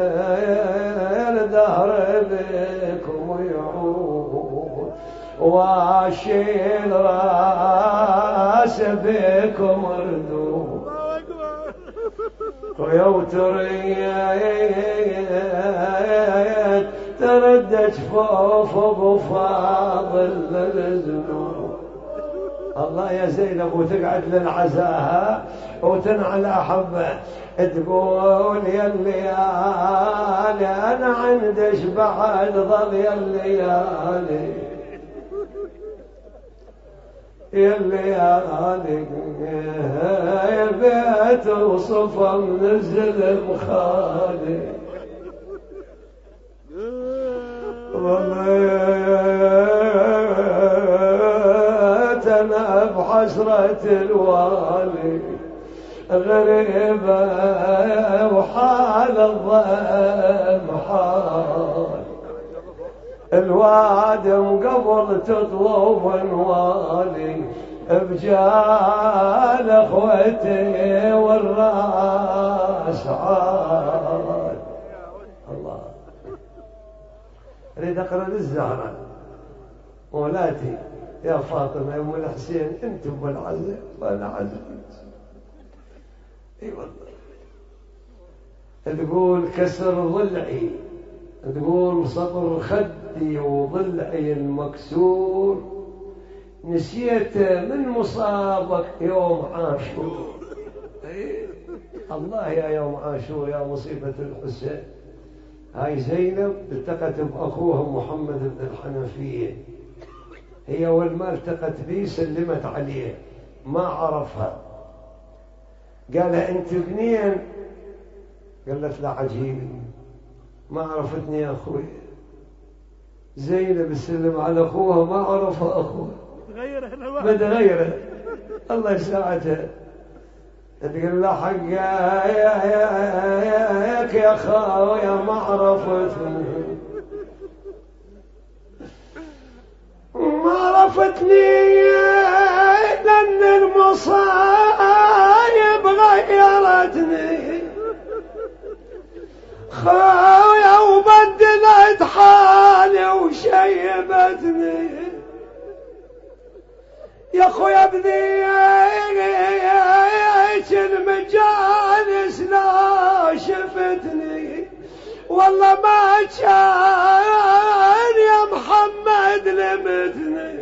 دهر بكم ويعود واشيل راس بكم ردود خويا وتريد تردت فوف بفاضل الذنوب. الله يا زينب وتقعد للعزاها وتنعل حبه تقول يا الليالي انا عندش بعد ظل يا الليالي يا الليالي يا بيت وصفا منزل مخالي ظليت انا بحسرة الوالي غريبة وحال الظلم حال الوادم قبل تطلب انوالي بجال اخوتي والراس عال. الله اريد اقرا للزهره مولاتي يا فاطمه يا ام الحسين انتم بالعزة وانا عزيز. اي والله تقول كسر ضلعي تقول سطر خدي وضلعي المكسور نسيت من مصابك يوم عاشور. الله يا يوم عاشور يا مصيبة الحسين. هاي زينب التقت بأخوها محمد بن الحنفية هي أول ما التقت بي سلمت عليه ما عرفها قالها أنت بنين قالت لا عجيب ما عرفتني يا أخوي. زينب سلم على أخوها ما عرفها أخوها بدأ غيره الله يساعدها تقول له حق ياك يا خاويا ما عرفتني ما عرفتني لأن المصايب غيرتني خاويا وبدلت حالي وشيبتني يا خويا بذيك المجالس لا شفتني والله ما كان يا محمد لمتني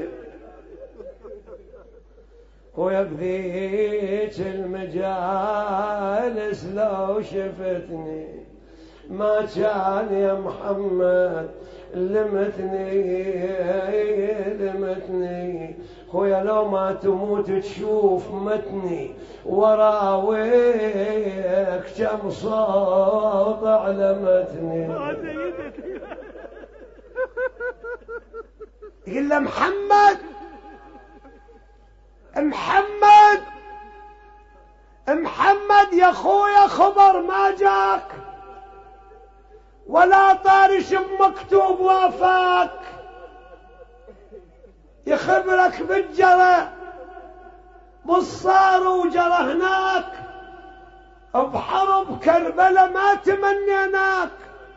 خويا بذيك المجالس لو شفتني ما كان يا محمد لمتني لمتني خويا لو ما تموت تشوف متني وراويك كم صوت علمتني. يقول له محمد محمد محمد يا خويا خبر ما جاك ولا طارش مكتوب وافاك يخبرك بالجرى بالصار وجرى هناك بحرب كربلاء ما تمنيناك.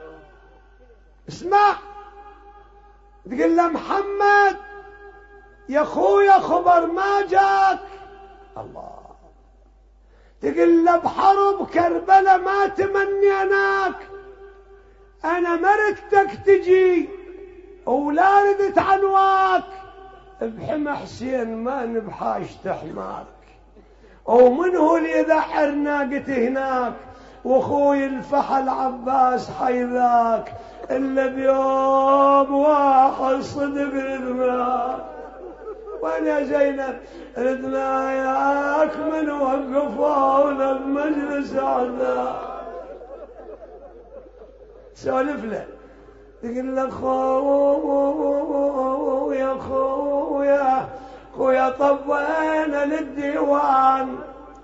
اسمع تقول له محمد يا خويا خبر ما جاك الله تقول له بحرب كربلاء ما تمنيناك انا مرتك تجي ولا ردت عنواك بحمى حسين ما نبحاش تحماك ومن هو اللي يذحر ناقت هناك واخوي الفحل عباس حيذاك الا بيوم واحد صدق ردناك. وين يا زينب ردنا ياك من وقفونا بمجلس عذاب سولف له تقول له خويا خويا خويا طبينا للديوان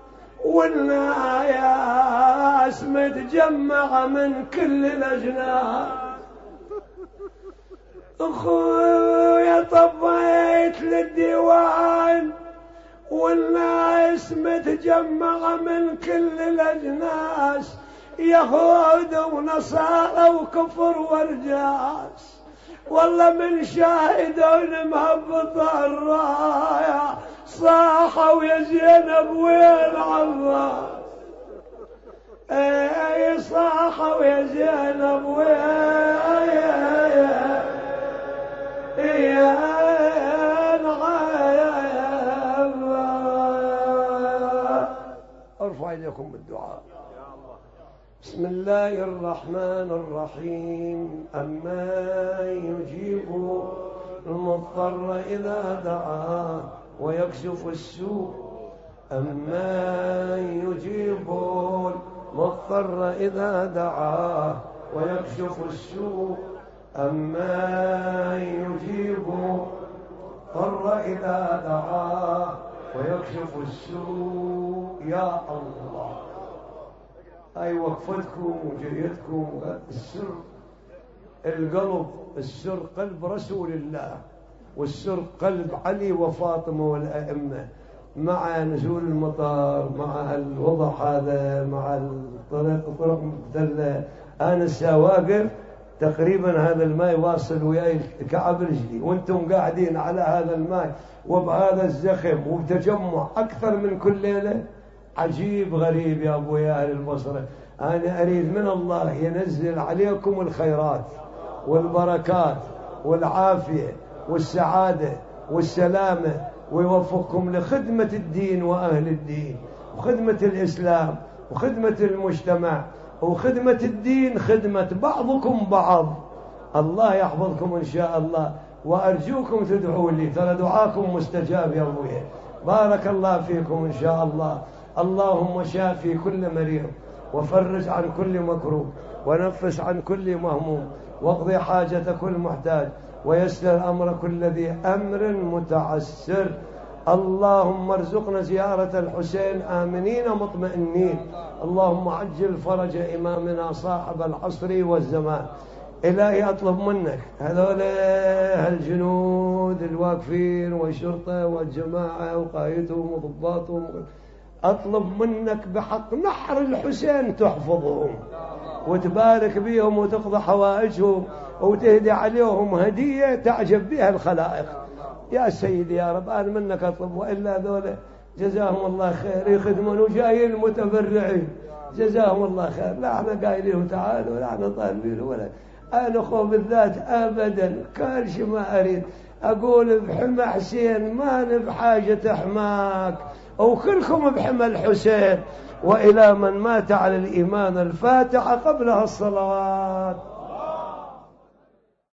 والناس متجمعة من كل الأجناس اخويا طبيت للديوان والناس متجمعة من كل الأجناس، يهود ونصارى وكفر ورجاس، والله من شاهدون مهبط الراية صاحوا يا زينب وين عباس، اي صاحوا يا زينب وين ارفع إليكم بالدعاء. بسم الله الرحمن الرحيم. أما يجيب المضطر إذا دعاه ويكشف السوء، أما يجيب المضطر إذا دعاه ويكشف السوء، أما يجيب المضطر إذا دعاه ويكشف السوء. يا الله، أي وقفتكم وجريتكم السر القلب، السر قلب رسول الله، والسر قلب علي وفاطمة والأئمة، مع نزول المطر، مع الوضع هذا، مع الطريق طرق مبتلة. أنا السواقف تقريبا هذا الماء واصل وياي كعب رجلي، وانتم قاعدين على هذا الماء وبهذا الزخم وبتجمع أكثر من كل ليلة. عجيب غريب يا أبو يا أهل البصرة. أنا أريد من الله ينزل عليكم الخيرات والبركات والعافية والسعادة والسلامة، ويوفقكم لخدمة الدين وأهل الدين وخدمة الإسلام وخدمة المجتمع وخدمة الدين، خدمة بعضكم بعض. الله يحفظكم إن شاء الله، وأرجوكم تدعوا لي، ترى دعاكم مستجاب يا أبويا. بارك الله فيكم إن شاء الله. اللهم شافي كل مريض، وفرج عن كل مكروب، ونفس عن كل مهموم، واقضي حاجة كل محتاج، ويسر أمر كل ذي أمر متعسر. اللهم ارزقنا زيارة الحسين آمنين مطمئنين. اللهم عجل فرج إمامنا صاحب العصر والزمان. إلهي أطلب منك هذول هالجنود الواقفين والشرطة والجماعة وقايتهم وضباطهم، أطلب منك بحق نحر الحسين تحفظهم وتبارك بيهم وتقضي حوائجهم وتهدي عليهم هدية تعجب بها الخلائق. يا سيدي يا رب، أنا منك أطلب، وإلا ذولا جزاهم الله خير يخدمون وجايين المتبرعين جزاهم الله خير. لا احنا قايلين تعالوا ولا احنا طالبين ولا أنا أخو بالذات أبدا، كل شيء ما أريد أقول بحمى حسين، ما بحاجة حماك، وكلكم بحمى الحسين. وإلى من مات على الإيمان الفاتحة قبلها الصلوات.